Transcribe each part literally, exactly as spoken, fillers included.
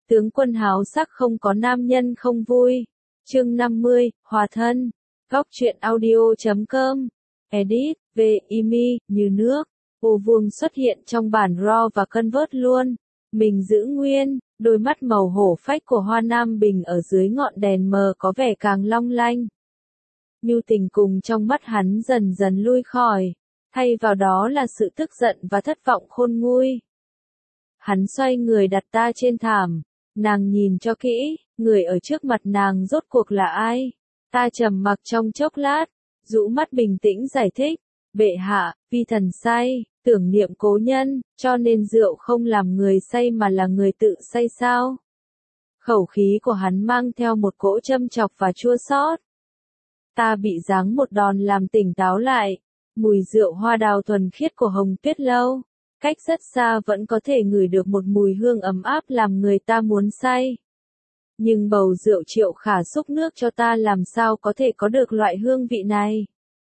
Tướng quân háo sắc không có nam nhân không vui. Chương năm mươi, Hòa thân. Góc truyện audio chấm com. Edit, V, Imi, như nước. Ô vuông xuất hiện trong bản raw và convert luôn. Mình giữ nguyên, đôi mắt màu hổ phách của Hoa Nam Bình ở dưới ngọn đèn mờ có vẻ càng long lanh. Nhu tình cùng trong mắt hắn dần dần lui khỏi, thay vào đó là sự tức giận và thất vọng khôn nguôi. Hắn xoay người đặt ta trên thảm, nàng nhìn cho kỹ, người ở trước mặt nàng rốt cuộc là ai? Ta trầm mặc trong chốc lát, rũ mắt bình tĩnh giải thích, bệ hạ, vi thần say, tưởng niệm cố nhân, cho nên rượu không làm người say mà là người tự say sao? Khẩu khí của hắn mang theo một cỗ châm chọc và chua xót. Ta bị giáng một đòn làm tỉnh táo lại, mùi rượu hoa đào thuần khiết của Hồng Tuyết Lâu, cách rất xa vẫn có thể ngửi được một mùi hương ấm áp làm người ta muốn say. Nhưng bầu rượu Triệu Khả xúc nước cho ta làm sao có thể có được loại hương vị này.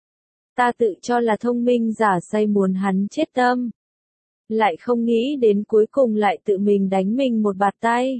Ta tự cho là thông minh giả say muốn hắn chết tâm. Lại không nghĩ đến cuối cùng lại tự mình đánh mình một bạt tay.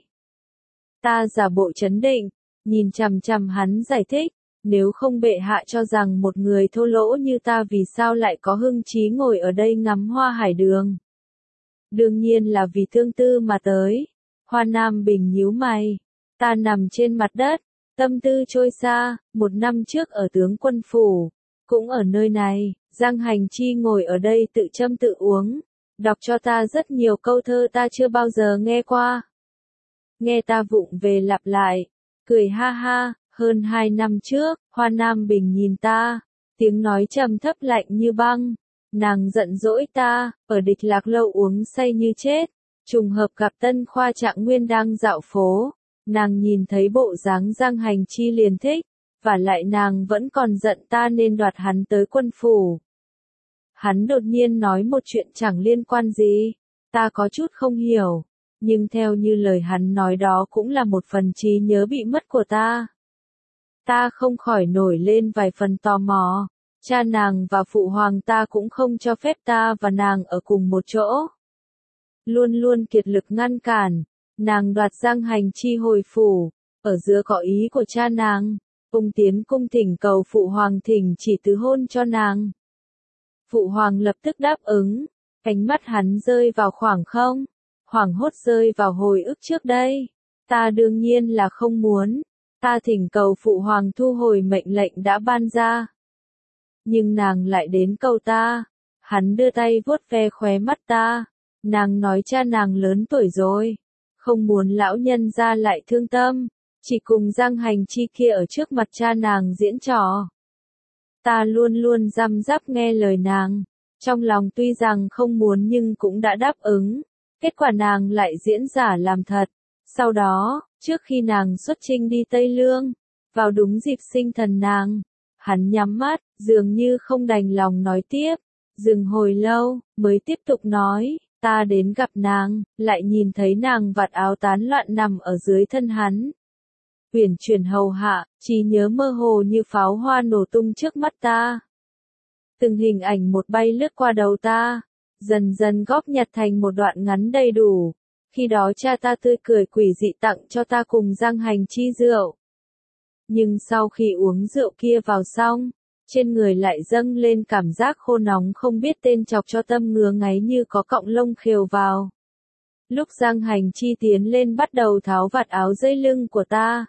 Ta giả bộ trấn định, nhìn chằm chằm hắn giải thích, nếu không bệ hạ cho rằng một người thô lỗ như ta vì sao lại có hưng trí ngồi ở đây ngắm hoa hải đường. Đương nhiên là vì thương tư mà tới. Hoa Nam Bình nhíu mày. Ta nằm trên mặt đất, tâm tư trôi xa, một năm trước ở tướng quân phủ, cũng ở nơi này, Giang Hành Chi ngồi ở đây tự châm tự uống, đọc cho ta rất nhiều câu thơ ta chưa bao giờ nghe qua. Nghe ta vụng về lặp lại, cười ha ha, hơn hai năm trước, Hoa Nam Bình nhìn ta, tiếng nói trầm thấp lạnh như băng, nàng giận dỗi ta, ở Địch Lạc Lâu uống say như chết, trùng hợp gặp Tân Khoa Trạng Nguyên đang dạo phố. Nàng nhìn thấy bộ dáng Giang Hành Chi liền thích, và lại nàng vẫn còn giận ta nên đoạt hắn tới quân phủ. Hắn đột nhiên nói một chuyện chẳng liên quan gì, ta có chút không hiểu, nhưng theo như lời hắn nói đó cũng là một phần trí nhớ bị mất của ta. Ta không khỏi nổi lên vài phần tò mò, cha nàng và phụ hoàng ta cũng không cho phép ta và nàng ở cùng một chỗ. Luôn luôn kiệt lực ngăn cản. Nàng đoạt Giang Hành Chi hồi phủ, ở giữa có ý của cha nàng, cung tiến cung thỉnh cầu phụ hoàng thỉnh chỉ tứ hôn cho nàng. Phụ hoàng lập tức đáp ứng, ánh mắt hắn rơi vào khoảng không, hoảng hốt rơi vào hồi ức trước đây. Ta đương nhiên là không muốn, ta thỉnh cầu phụ hoàng thu hồi mệnh lệnh đã ban ra. Nhưng nàng lại đến cầu ta, hắn đưa tay vuốt ve khóe mắt ta, nàng nói cha nàng lớn tuổi rồi. Không muốn lão nhân ra lại thương tâm, chỉ cùng Giang Hành Chi kia ở trước mặt cha nàng diễn trò. Ta luôn luôn răm rắp nghe lời nàng, trong lòng tuy rằng không muốn nhưng cũng đã đáp ứng, kết quả nàng lại diễn giả làm thật. Sau đó, trước khi nàng xuất chinh đi Tây Lương, vào đúng dịp sinh thần nàng, hắn nhắm mắt, dường như không đành lòng nói tiếp, dừng hồi lâu, mới tiếp tục nói. Ta đến gặp nàng, lại nhìn thấy nàng vạt áo tán loạn nằm ở dưới thân hắn. Uyển chuyển hầu hạ, trí nhớ mơ hồ như pháo hoa nổ tung trước mắt ta. Từng hình ảnh một bay lướt qua đầu ta, dần dần góp nhặt thành một đoạn ngắn đầy đủ. Khi đó cha ta tươi cười quỷ dị tặng cho ta cùng Giang Hành Chi rượu. Nhưng sau khi uống rượu kia vào xong, trên người lại dâng lên cảm giác khô nóng không biết tên chọc cho tâm ngứa ngáy như có cọng lông khều vào. Lúc Giang Hành Chi tiến lên bắt đầu tháo vạt áo dây lưng của ta.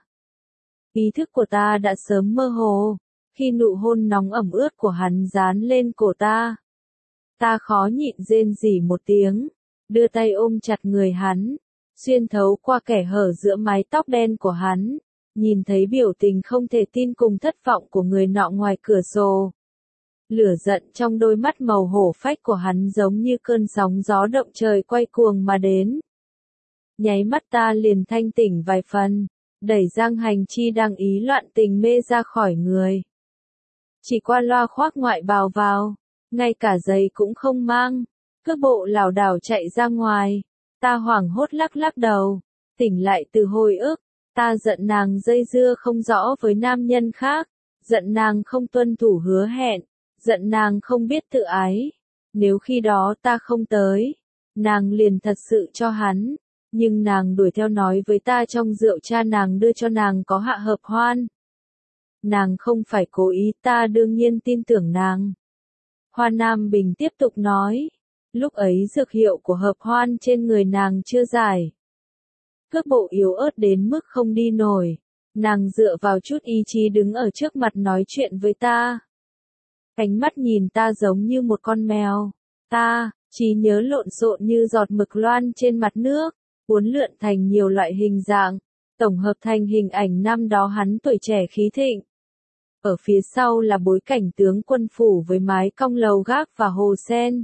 Ý thức của ta đã sớm mơ hồ, khi nụ hôn nóng ẩm ướt của hắn dán lên cổ ta. Ta khó nhịn rên rỉ một tiếng, đưa tay ôm chặt người hắn, xuyên thấu qua kẻ hở giữa mái tóc đen của hắn. Nhìn thấy biểu tình không thể tin cùng thất vọng của người nọ ngoài cửa sổ. Lửa giận trong đôi mắt màu hổ phách của hắn giống như cơn sóng gió động trời quay cuồng mà đến. Nháy mắt ta liền thanh tỉnh vài phần, đẩy Giang Hành Chi đang ý loạn tình mê ra khỏi người. Chỉ qua loa khoác ngoại bào vào, ngay cả giày cũng không mang, cước bộ lảo đảo chạy ra ngoài. Ta hoảng hốt lắc lắc đầu, tỉnh lại từ hồi ức. Ta giận nàng dây dưa không rõ với nam nhân khác, giận nàng không tuân thủ hứa hẹn, giận nàng không biết tự ái. Nếu khi đó ta không tới, nàng liền thật sự cho hắn Nhưng nàng đuổi theo nói với ta trong rượu cha nàng đưa cho nàng có hạ hợp hoan. Nàng không phải cố ý, ta đương nhiên tin tưởng nàng. Hoa Nam Bình tiếp tục nói, lúc ấy dược hiệu của hợp hoan trên người nàng chưa giải. Cước bộ yếu ớt đến mức không đi nổi. Nàng dựa vào chút ý chí đứng ở trước mặt nói chuyện với ta. Ánh mắt nhìn ta giống như một con mèo. Ta, trí nhớ lộn xộn như giọt mực loan trên mặt nước, uốn lượn thành nhiều loại hình dạng, tổng hợp thành hình ảnh năm đó hắn tuổi trẻ khí thịnh. Ở phía sau là bối cảnh tướng quân phủ với mái cong lầu gác và hồ sen.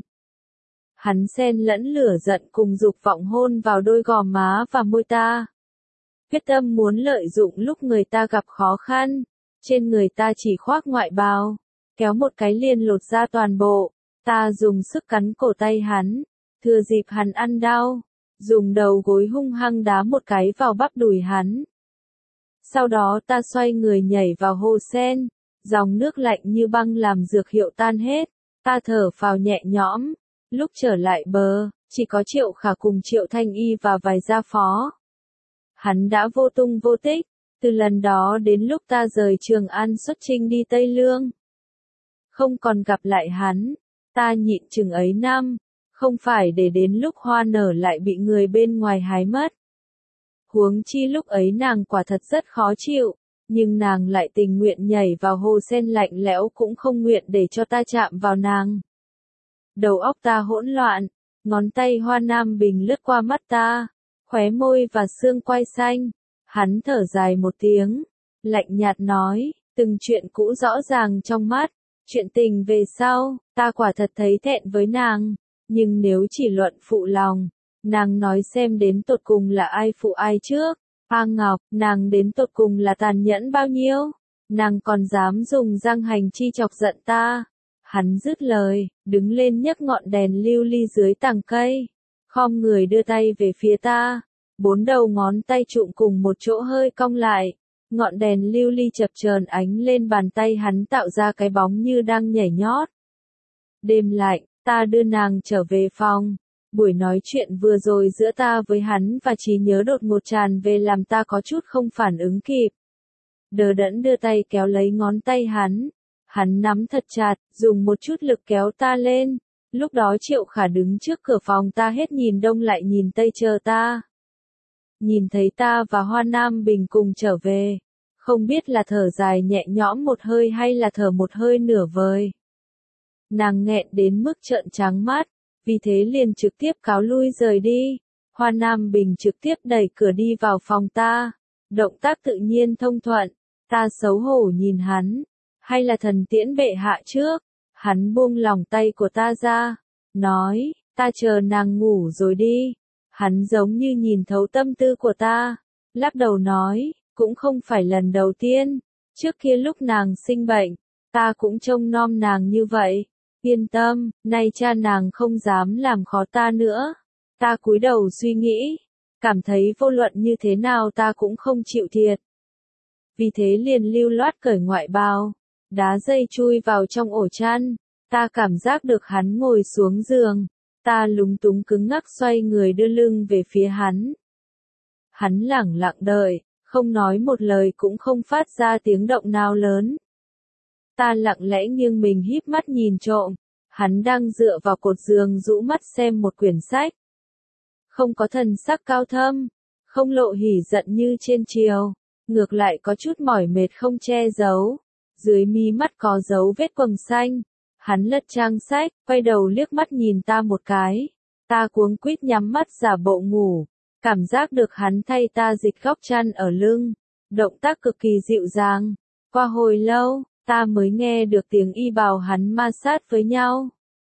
Hắn xen lẫn lửa giận cùng dục vọng hôn vào đôi gò má và môi ta. Quyết tâm muốn lợi dụng lúc người ta gặp khó khăn, trên người ta chỉ khoác ngoại bào, kéo một cái liền lột ra toàn bộ. Ta dùng sức cắn cổ tay hắn, thừa dịp hắn ăn đau, dùng đầu gối hung hăng đá một cái vào bắp đùi hắn. Sau đó ta xoay người nhảy vào hồ sen, dòng nước lạnh như băng làm dược hiệu tan hết, ta thở phào nhẹ nhõm, lúc trở lại bờ, chỉ có Triệu Khả cùng Triệu Thanh Y và vài gia phó. Hắn đã vô tung vô tích, từ lần đó đến lúc ta rời Trường An xuất chinh đi Tây Lương. Không còn gặp lại hắn, ta nhịn chừng ấy năm, không phải để đến lúc hoa nở lại bị người bên ngoài hái mất. Huống chi lúc ấy nàng quả thật rất khó chịu, nhưng nàng lại tình nguyện nhảy vào hồ sen lạnh lẽo cũng không nguyện để cho ta chạm vào nàng. Đầu óc ta hỗn loạn, ngón tay Hoa Nam Bình lướt qua mắt ta, khóe môi và xương quai xanh. Hắn thở dài một tiếng, lạnh nhạt nói, từng chuyện cũ rõ ràng trong mắt, chuyện tình về sau, ta quả thật thấy thẹn với nàng, nhưng nếu chỉ luận phụ lòng, nàng nói xem đến tột cùng là ai phụ ai trước. A Ngọc, nàng đến tột cùng là tàn nhẫn bao nhiêu, nàng còn dám dùng răng hành chi chọc giận ta. Hắn dứt lời, đứng lên nhấc ngọn đèn lưu ly dưới tàng cây, khom người đưa tay về phía ta, bốn đầu ngón tay trụm cùng một chỗ hơi cong lại, ngọn đèn lưu ly chập chờn ánh lên bàn tay hắn tạo ra cái bóng như đang nhảy nhót. Đêm lạnh, ta đưa nàng trở về phòng. Buổi nói chuyện vừa rồi giữa ta với hắn và trí nhớ đột ngột tràn về làm ta có chút không phản ứng kịp. Đờ đẫn đưa tay kéo lấy ngón tay hắn. Hắn nắm thật chặt, dùng một chút lực kéo ta lên. Lúc đó Triệu Khả đứng trước cửa phòng ta hết nhìn đông lại nhìn tây chờ ta. Nhìn thấy ta và Hoa Nam Bình cùng trở về. Không biết là thở dài nhẹ nhõm một hơi hay là thở một hơi nửa vời. Nàng nghẹn đến mức trợn trắng mắt. Vì thế liền trực tiếp cáo lui rời đi. Hoa Nam Bình trực tiếp đẩy cửa đi vào phòng ta. Động tác tự nhiên thông thuận. Ta xấu hổ nhìn hắn. Hay là thần tiễn bệ hạ trước. Hắn buông lòng tay của ta ra. Nói, ta chờ nàng ngủ rồi đi. Hắn giống như nhìn thấu tâm tư của ta. Lắc đầu nói, cũng không phải lần đầu tiên. Trước kia lúc nàng sinh bệnh, ta cũng trông nom nàng như vậy. Yên tâm, nay cha nàng không dám làm khó ta nữa. Ta cúi đầu suy nghĩ, cảm thấy vô luận như thế nào ta cũng không chịu thiệt. Vì thế liền lưu loát cởi ngoại bào, đá dây chui vào trong ổ chăn. Ta cảm giác được hắn ngồi xuống giường. Ta lúng túng cứng ngắc xoay người đưa lưng về phía hắn. Hắn lẳng lặng đợi, không nói một lời cũng không phát ra tiếng động nào lớn. Ta lặng lẽ nghiêng mình híp mắt nhìn trộm, hắn đang dựa vào cột giường rũ mắt xem một quyển sách. Không có thần sắc cao thâm, không lộ hỉ giận như trên chiều, ngược lại có chút mỏi mệt không che giấu. Dưới mí mắt có dấu vết quầng xanh, hắn lật trang sách, quay đầu liếc mắt nhìn ta một cái. Ta cuống quýt nhắm mắt giả bộ ngủ, cảm giác được hắn thay ta dịch góc chăn ở lưng, động tác cực kỳ dịu dàng. Qua hồi lâu, ta mới nghe được tiếng y bào hắn ma sát với nhau.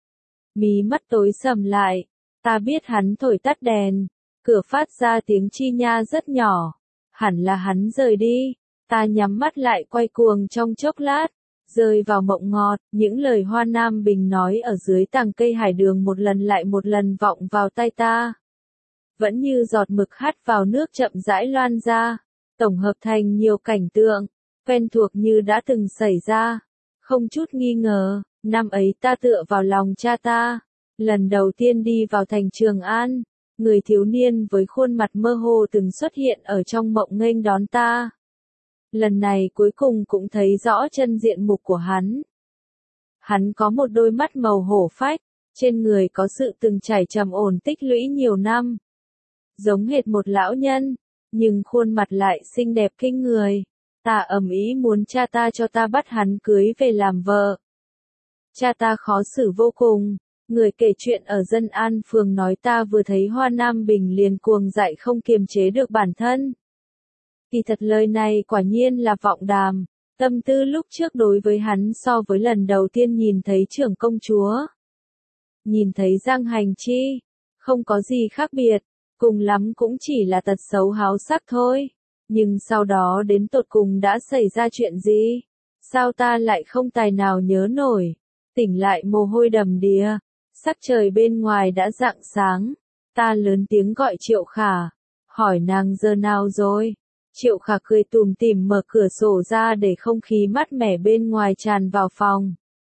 Mí mắt tối sầm lại, ta biết hắn thổi tắt đèn, cửa phát ra tiếng chi nha rất nhỏ, hẳn là hắn rời đi. Ta nhắm mắt lại quay cuồng trong chốc lát, rơi vào mộng ngọt, những lời Hoa Nam Bình nói ở dưới tàng cây hải đường một lần lại một lần vọng vào tai ta. Vẫn như giọt mực hắt vào nước chậm rãi loan ra, tổng hợp thành nhiều cảnh tượng, quen thuộc như đã từng xảy ra. Không chút nghi ngờ, năm ấy ta tựa vào lòng cha ta, lần đầu tiên đi vào thành Trường An, người thiếu niên với khuôn mặt mơ hồ từng xuất hiện ở trong mộng nghênh đón ta. Lần này cuối cùng cũng thấy rõ chân diện mục của hắn. Hắn có một đôi mắt màu hổ phách, trên người có sự từng trải trầm ổn tích lũy nhiều năm. Giống hệt một lão nhân, nhưng khuôn mặt lại xinh đẹp kinh người. Ta ầm ĩ muốn cha ta cho ta bắt hắn cưới về làm vợ. Cha ta khó xử vô cùng, người kể chuyện ở Dân An phường nói ta vừa thấy Hoa Nam Bình liền cuồng dại không kiềm chế được bản thân. Kỳ thật lời này quả nhiên là vọng đàm, tâm tư lúc trước đối với hắn so với lần đầu tiên nhìn thấy trưởng công chúa. Nhìn thấy Giang Hành Chi, không có gì khác biệt, cùng lắm cũng chỉ là tật xấu háo sắc thôi. Nhưng sau đó đến tột cùng đã xảy ra chuyện gì? Sao ta lại không tài nào nhớ nổi? Tỉnh lại mồ hôi đầm đìa, sắc trời bên ngoài đã rạng sáng. Ta lớn tiếng gọi Triệu Khả, hỏi nàng giờ nào rồi? Triệu Khả cười tủm tỉm mở cửa sổ ra để không khí mát mẻ bên ngoài tràn vào phòng.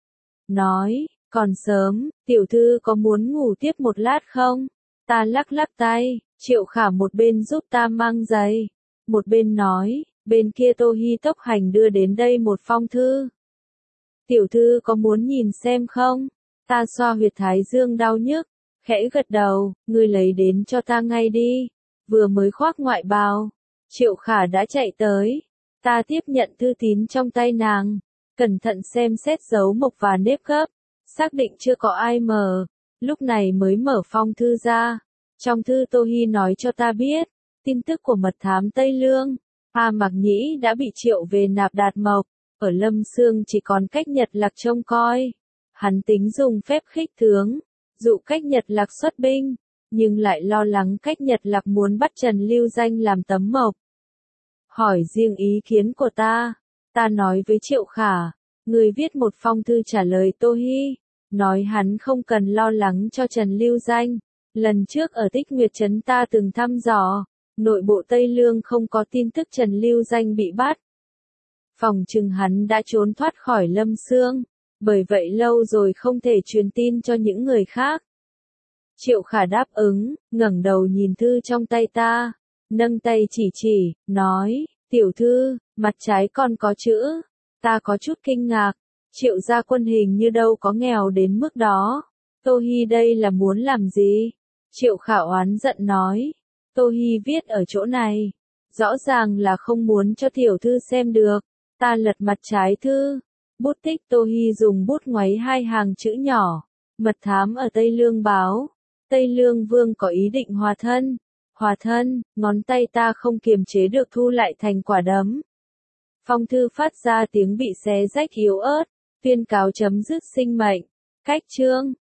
Nói, còn sớm, tiểu thư có muốn ngủ tiếp một lát không? Ta lắc lắc tay, Triệu Khả một bên giúp ta mang giày, một bên nói, bên kia Tô Hi tốc hành đưa đến đây một phong thư. Tiểu thư có muốn nhìn xem không? Ta xoa huyệt thái dương đau nhức, khẽ gật đầu, ngươi lấy đến cho ta ngay đi. Vừa mới khoác ngoại bào, Triệu Khả đã chạy tới. Ta tiếp nhận thư tín trong tay nàng, cẩn thận xem xét dấu mộc và nếp gấp, xác định chưa có ai mở, lúc này mới mở phong thư ra. Trong thư Tô Hi nói cho ta biết, tin tức của mật thám Tây Lương, A Mạc Nhĩ đã bị triệu về nạp Đạt Mộc, ở Lâm Sương chỉ còn Cách Nhật Lạc trông coi. Hắn tính dùng phép khích tướng, dụ Cách Nhật Lạc xuất binh, nhưng lại lo lắng Cách Nhật Lạc muốn bắt Trần Lưu Danh làm tấm mộc. Hỏi riêng ý kiến của ta, ta nói với Triệu Khả, người viết một phong thư trả lời Tô Hi, nói hắn không cần lo lắng cho Trần Lưu Danh. Lần trước ở Tích Nguyệt Trấn ta từng thăm dò, nội bộ Tây Lương không có tin tức Trần Lưu Danh bị bắt. Phòng chừng hắn đã trốn thoát khỏi Lâm Sương, bởi vậy lâu rồi không thể truyền tin cho những người khác. Triệu Khả đáp ứng, ngẩng đầu nhìn thư trong tay ta, nâng tay chỉ chỉ, nói, tiểu thư, mặt trái còn có chữ. Ta có chút kinh ngạc, Triệu gia quân hình như đâu có nghèo đến mức đó. Tô Hi đây là muốn làm gì? Triệu Khả oán giận nói, Tô Hi viết ở chỗ này, rõ ràng là không muốn cho tiểu thư xem được. Ta lật mặt trái thư, bút tích Tô Hi dùng bút ngoáy hai hàng chữ nhỏ, mật thám ở Tây Lương báo, Tây Lương Vương có ý định hòa thân. Hòa thân, ngón tay ta không kiềm chế được thu lại thành quả đấm. Phong thư phát ra tiếng bị xé rách yếu ớt, tuyên cáo chấm dứt sinh mệnh. Cách chương